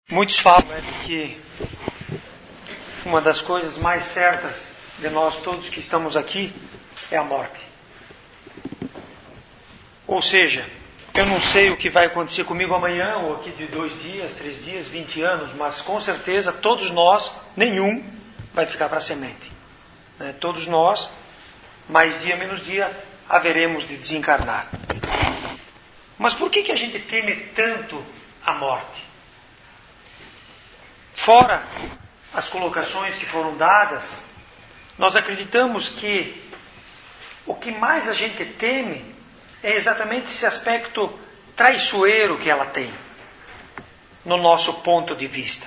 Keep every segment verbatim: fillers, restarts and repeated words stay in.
Muitos falam né, de que uma das coisas mais certas de nós todos que estamos aqui é a morte. Ou seja, eu não sei o que vai acontecer comigo amanhã, ou aqui de dois dias, três dias, vinte anos, mas com certeza todos nós, nenhum, vai ficar para a semente. Né? Todos nós, mais dia menos dia, haveremos de desencarnar. Mas por que, que a gente teme tanto a morte? Fora as colocações que foram dadas, nós acreditamos que o que mais a gente teme é exatamente esse aspecto traiçoeiro que ela tem, no nosso ponto de vista.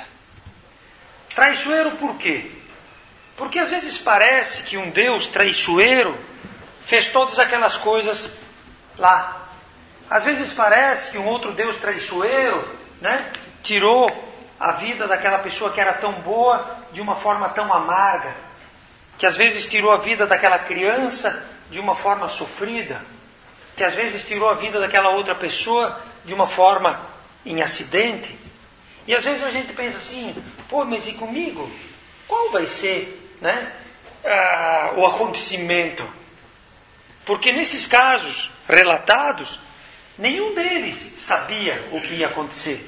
Traiçoeiro por quê? Porque às vezes parece que um Deus traiçoeiro fez todas aquelas coisas lá. Às vezes parece que um outro Deus traiçoeiro, né, tirou a vida daquela pessoa que era tão boa de uma forma tão amarga, que às vezes tirou a vida daquela criança de uma forma sofrida, que às vezes tirou a vida daquela outra pessoa de uma forma em acidente. E às vezes a gente pensa assim, pô, mas e comigo? Qual vai ser, né, ah, o acontecimento? Porque nesses casos relatados, nenhum deles sabia o que ia acontecer.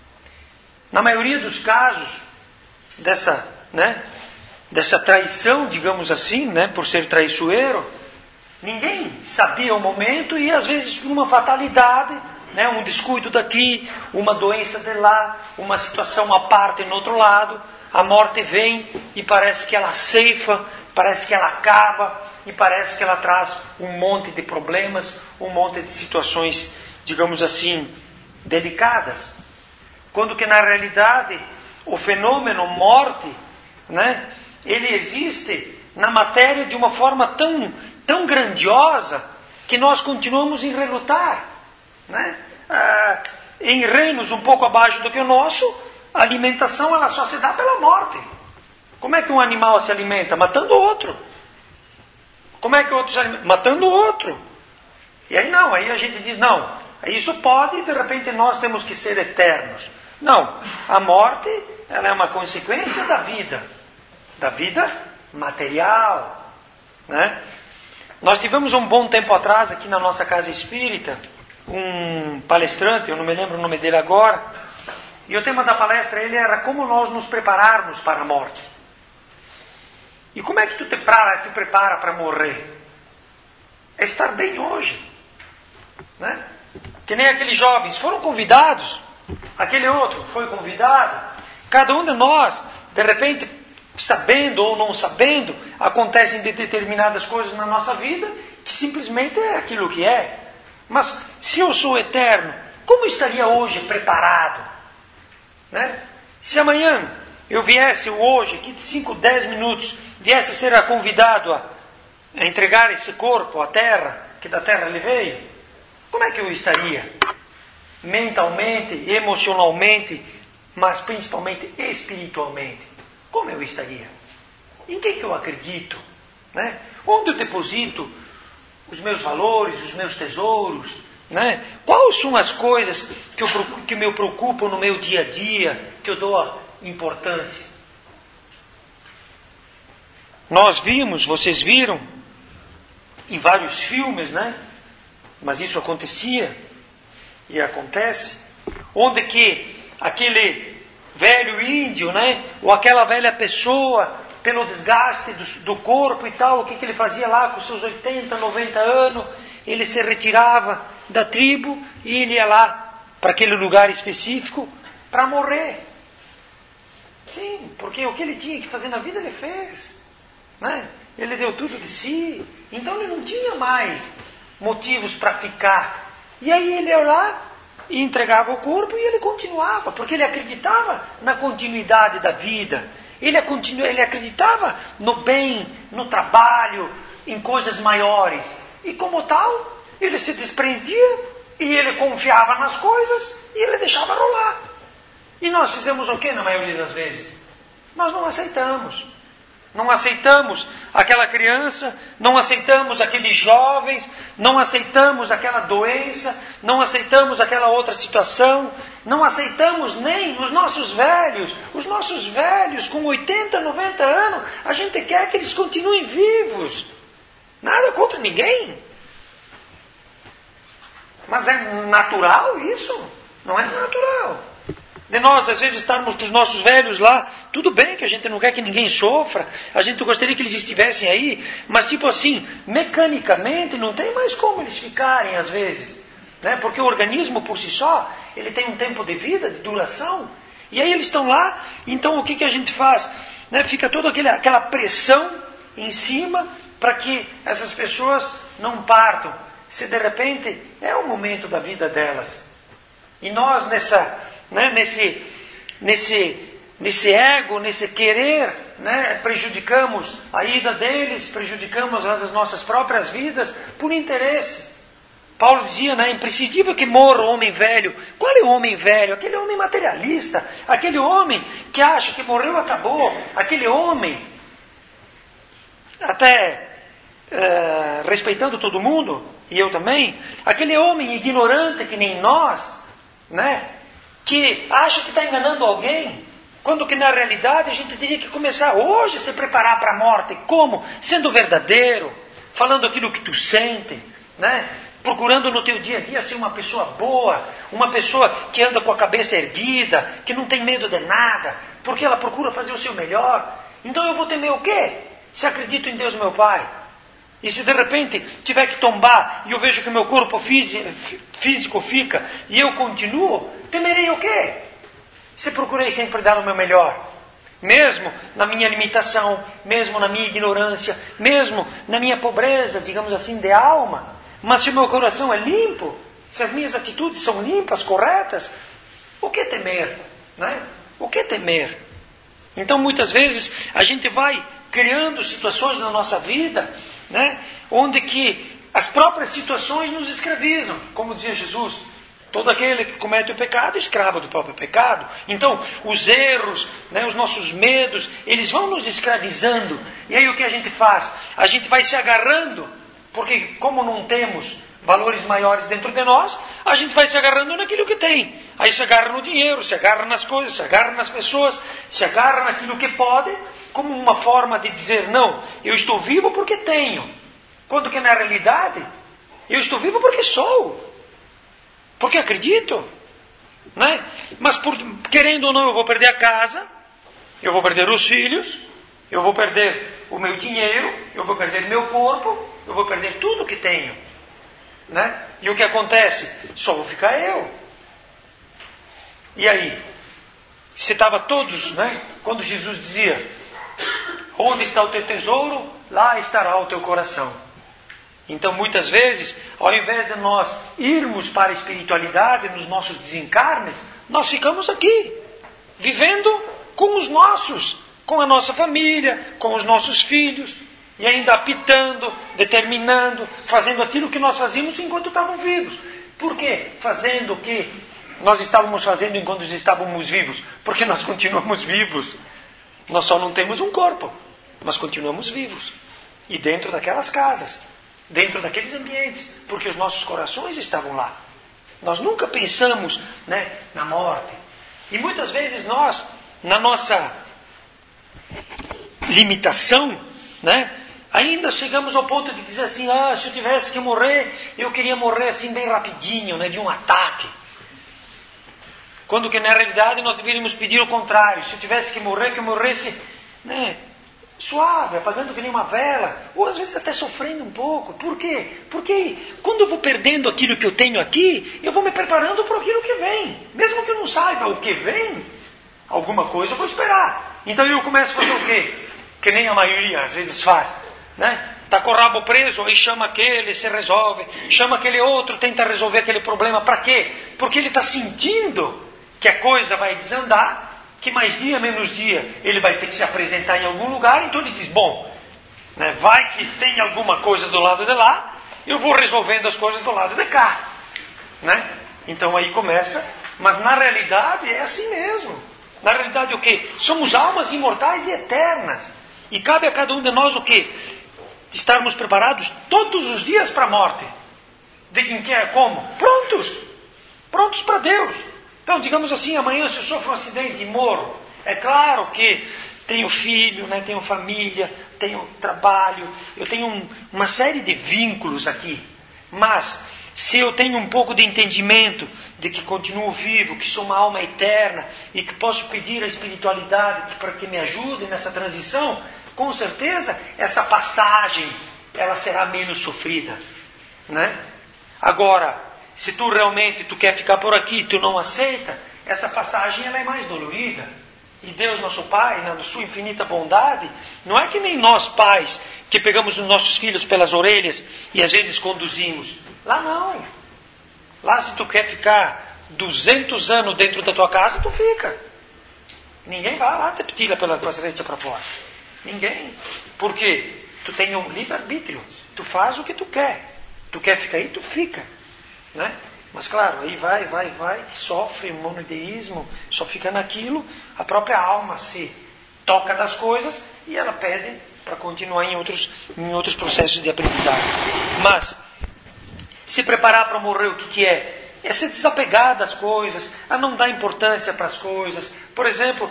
Na maioria dos casos dessa, né, dessa traição, digamos assim, né, por ser traiçoeiro, ninguém sabia o momento e às vezes por uma fatalidade, né, um descuido daqui, uma doença de lá, uma situação à parte no outro lado, a morte vem e parece que ela ceifa, parece que ela acaba e parece que ela traz um monte de problemas, um monte de situações, digamos assim, delicadas. Quando que na realidade o fenômeno morte, né, ele existe na matéria de uma forma tão, tão grandiosa que nós continuamos em relutar. Né? Ah, em reinos um pouco abaixo do que o nosso, a alimentação ela só se dá pela morte. Como é que um animal se alimenta? Matando outro. Como é que outro se alimenta? Matando outro. E aí não, aí a gente diz, não, isso pode e de repente nós temos que ser eternos. Não, a morte ela é uma consequência da vida, da vida material. Né? Nós tivemos um bom tempo atrás aqui na nossa casa espírita, um palestrante, eu não me lembro o nome dele agora, e o tema da palestra ele era como nós nos prepararmos para a morte. E como é que tu te prepara, tu prepara para morrer? É estar bem hoje. Né? Que nem aqueles jovens foram convidados, aquele outro foi convidado. Cada um de nós, de repente, sabendo ou não sabendo, acontecem de determinadas coisas na nossa vida que simplesmente é aquilo que é. Mas se eu sou eterno, como estaria hoje preparado? Né? Se amanhã eu viesse hoje, aqui de cinco, dez minutos, viesse a ser convidado a, a entregar esse corpo à terra, que da terra ele veio, como é que eu estaria? Mentalmente, emocionalmente, mas principalmente espiritualmente. Como eu estaria? Em que, que eu acredito? Né? Onde eu deposito os meus valores, os meus tesouros? Né? Quais são as coisas que, eu, que me preocupam no meu dia a dia, que eu dou a importância? Nós vimos, vocês viram, em vários filmes, né? Mas isso acontecia. E acontece, onde que aquele velho índio, né, ou aquela velha pessoa, pelo desgaste do, do corpo e tal, o que, que ele fazia lá com seus oitenta, noventa anos, ele se retirava da tribo e ele ia lá para aquele lugar específico para morrer. Sim, porque o que ele tinha que fazer na vida ele fez. Né? Ele deu tudo de si, então ele não tinha mais motivos para ficar. E aí ele ia lá e entregava o corpo e ele continuava, porque ele acreditava na continuidade da vida. Ele, ele acreditava no bem, no trabalho, em coisas maiores. E como tal, ele se desprendia e ele confiava nas coisas e ele deixava rolar. E nós fizemos o que na maioria das vezes? Nós não aceitamos. Não aceitamos aquela criança, não aceitamos aqueles jovens, não aceitamos aquela doença, não aceitamos aquela outra situação, não aceitamos nem os nossos velhos. Os nossos velhos com oitenta, noventa anos, a gente quer que eles continuem vivos. Nada contra ninguém. Mas é natural isso? Não é natural. De nós, às vezes, estarmos com os nossos velhos lá, tudo bem que a gente não quer que ninguém sofra, a gente gostaria que eles estivessem aí, mas tipo assim, mecanicamente não tem mais como eles ficarem às vezes, né? Porque o organismo por si só, ele tem um tempo de vida, de duração, e aí eles estão lá, então o que, que a gente faz? Né? Fica toda aquele, aquela pressão em cima para que essas pessoas não partam, se de repente é o momento da vida delas. E nós nessa... Né? Nesse, nesse, nesse ego, nesse querer, né? Prejudicamos a ida deles, prejudicamos as nossas próprias vidas por interesse. Paulo dizia, né? É imprescindível que morra o homem velho. Qual é o homem velho? Aquele homem materialista, aquele homem que acha que morreu, acabou, aquele homem, até é, respeitando todo mundo, e eu também, aquele homem ignorante que nem nós, né? Que acha que está enganando alguém, quando que na realidade a gente teria que começar hoje a se preparar para a morte. Como? Sendo verdadeiro, falando aquilo que tu sente, né? Procurando no teu dia a dia ser uma pessoa boa, uma pessoa que anda com a cabeça erguida, que não tem medo de nada, porque ela procura fazer o seu melhor. Então eu vou temer o quê? Se acredito em Deus meu Pai. E se de repente tiver que tombar e eu vejo que o meu corpo físico fica e eu continuo, temerei o quê? Se procurei sempre dar o meu melhor, mesmo na minha limitação, mesmo na minha ignorância, mesmo na minha pobreza, digamos assim, de alma. Mas se o meu coração é limpo, se as minhas atitudes são limpas, corretas, o que temer? Né? O que temer? Então muitas vezes a gente vai criando situações na nossa vida, né? Onde que as próprias situações nos escravizam, como dizia Jesus. Todo aquele que comete o pecado é escravo do próprio pecado. Então, os erros, né, os nossos medos, eles vão nos escravizando. E aí o que a gente faz? A gente vai se agarrando, porque como não temos valores maiores dentro de nós, a gente vai se agarrando naquilo que tem. Aí se agarra no dinheiro, se agarra nas coisas, se agarra nas pessoas, se agarra naquilo que pode, como uma forma de dizer, não, eu estou vivo porque tenho. Quando que na realidade, eu estou vivo porque sou. Porque acredito. Né? Mas por, querendo ou não, eu vou perder a casa, eu vou perder os filhos, eu vou perder o meu dinheiro, eu vou perder meu corpo, eu vou perder tudo que tenho. Né? E o que acontece? Só vou ficar eu. E aí? Se estava todos, né? Quando Jesus dizia, onde está o teu tesouro, lá estará o teu coração. Então, muitas vezes, ao invés de nós irmos para a espiritualidade, nos nossos desencarnes, nós ficamos aqui, vivendo com os nossos, com a nossa família, com os nossos filhos, e ainda apitando, determinando, fazendo aquilo que nós fazíamos enquanto estávamos vivos. Por quê? Fazendo o que nós estávamos fazendo enquanto estávamos vivos? Porque nós continuamos vivos. Nós só não temos um corpo, mas continuamos vivos. E dentro daquelas casas, dentro daqueles ambientes, porque os nossos corações estavam lá. Nós nunca pensamos, né, na morte. E muitas vezes nós, na nossa limitação, né, ainda chegamos ao ponto de dizer assim, ah, se eu tivesse que morrer, eu queria morrer assim bem rapidinho, né, de um ataque. Quando que na realidade nós deveríamos pedir o contrário. Se eu tivesse que morrer, que eu morresse, né, suave, apagando que nem uma vela, ou às vezes até sofrendo um pouco. Por quê? Porque quando eu vou perdendo aquilo que eu tenho aqui, eu vou me preparando para aquilo que vem. Mesmo que eu não saiba o que vem, alguma coisa eu vou esperar. Então eu começo a fazer o quê? Que nem a maioria às vezes faz, né? Está com o rabo preso, aí chama aquele, se resolve. Chama aquele outro, tenta resolver aquele problema. Para quê? Porque ele está sentindo que a coisa vai desandar, que mais dia, menos dia, ele vai ter que se apresentar em algum lugar, então ele diz, bom, né, vai que tem alguma coisa do lado de lá, eu vou resolvendo as coisas do lado de cá. Né? Então aí começa, mas na realidade é assim mesmo. Na realidade o quê? Somos almas imortais e eternas. E cabe a cada um de nós o quê? Estarmos preparados todos os dias para a morte. De quem quer, como? Prontos. Prontos para Deus. Então, digamos assim, amanhã se eu sofro um acidente e morro, é claro que tenho filho, né? Tenho família, tenho trabalho, eu tenho um, uma série de vínculos aqui. Mas, se eu tenho um pouco de entendimento de que continuo vivo, que sou uma alma eterna e que posso pedir a espiritualidade para que me ajude nessa transição, com certeza essa passagem ela será menos sofrida, né? Agora, se tu realmente tu quer ficar por aqui, tu não aceita, essa passagem ela é mais dolorida. E Deus, nosso Pai, na sua infinita bondade, não é que nem nós pais, que pegamos os nossos filhos pelas orelhas e às vezes conduzimos. Lá não. Lá se tu quer ficar duzentos anos dentro da tua casa, tu fica. Ninguém vai lá te tira pela frente para fora. Ninguém. Por quê? Tu tem um livre-arbítrio. Tu faz o que tu quer. Tu quer ficar aí, tu fica. Né? Mas claro, aí vai, vai, vai, sofre o monoteísmo, só fica naquilo, a própria alma se toca das coisas e ela pede para continuar em outros, em outros processos de aprendizagem. Mas, se preparar para morrer, o que, que é? É se desapegar das coisas, a não dar importância para as coisas. Por exemplo,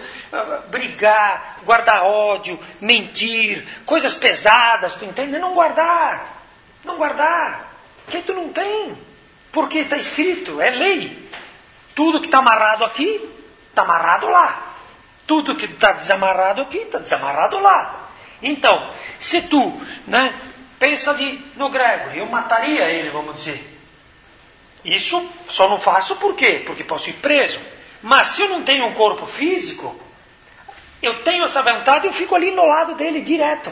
brigar, guardar ódio, mentir, coisas pesadas, tu entende? Não guardar, não guardar, que tu não tem. Porque está escrito, é lei. Tudo que está amarrado aqui, está amarrado lá. Tudo que está desamarrado aqui, está desamarrado lá. Então, se tu, né, pensa ali no Gregory, eu mataria ele, vamos dizer. Isso só não faço por quê? Porque posso ir preso. Mas se eu não tenho um corpo físico, eu tenho essa vontade, eu fico ali no lado dele direto.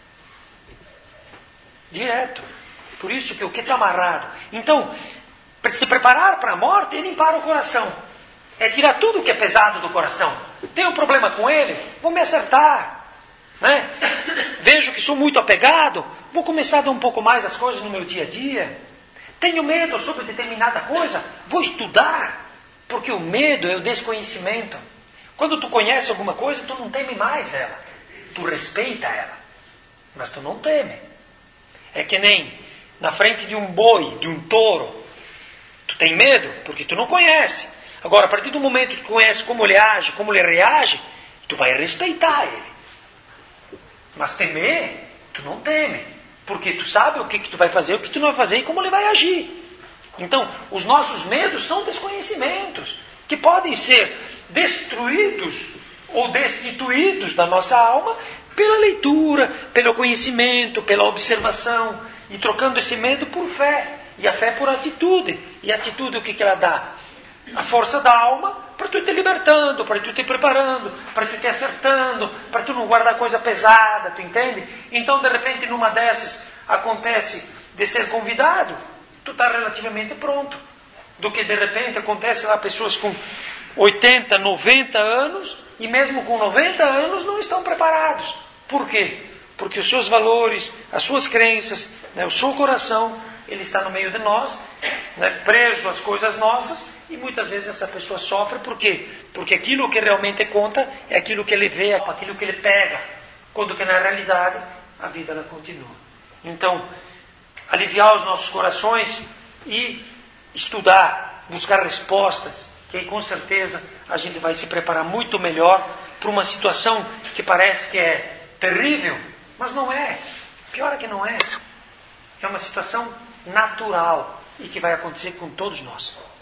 Direto. Por isso que o que está amarrado. Então, se preparar para a morte é limpar o coração. É tirar tudo que é pesado do coração. Tenho um problema com ele? Vou me acertar. Né? Vejo que sou muito apegado? Vou começar a dar um pouco mais as coisas no meu dia a dia. Tenho medo sobre determinada coisa? Vou estudar. Porque o medo é o desconhecimento. Quando tu conhece alguma coisa, tu não teme mais ela. Tu respeita ela. Mas tu não teme. É que nem na frente de um boi, de um touro. Tu tem medo porque tu não conhece. Agora, a partir do momento que tu conhece como ele age, como ele reage, tu vai respeitar ele. Mas temer, tu não teme. Porque tu sabe o que, que tu vai fazer, o que tu não vai fazer e como ele vai agir. Então, os nossos medos são desconhecimentos que podem ser destruídos ou destituídos da nossa alma pela leitura, pelo conhecimento, pela observação e trocando esse medo por fé. E a fé por atitude. E a atitude o que, que ela dá? A força da alma para tu te libertando, para tu te preparando, para tu te acertando, para tu não guardar coisa pesada, tu entende? Então, de repente, numa dessas, acontece de ser convidado, tu está relativamente pronto. Do que, de repente, acontece lá pessoas com oitenta, noventa anos, e mesmo com noventa anos não estão preparados. Por quê? Porque os seus valores, as suas crenças, né, o seu coração, ele está no meio de nós, né, preso às coisas nossas, e muitas vezes essa pessoa sofre. Por quê? Porque aquilo que realmente conta é aquilo que ele vê, aquilo que ele pega, quando que na realidade a vida ela continua. Então, aliviar os nossos corações e estudar, buscar respostas, que aí com certeza a gente vai se preparar muito melhor para uma situação que parece que é terrível, mas não é. Pior é que não é. É uma situação natural e que vai acontecer com todos nós.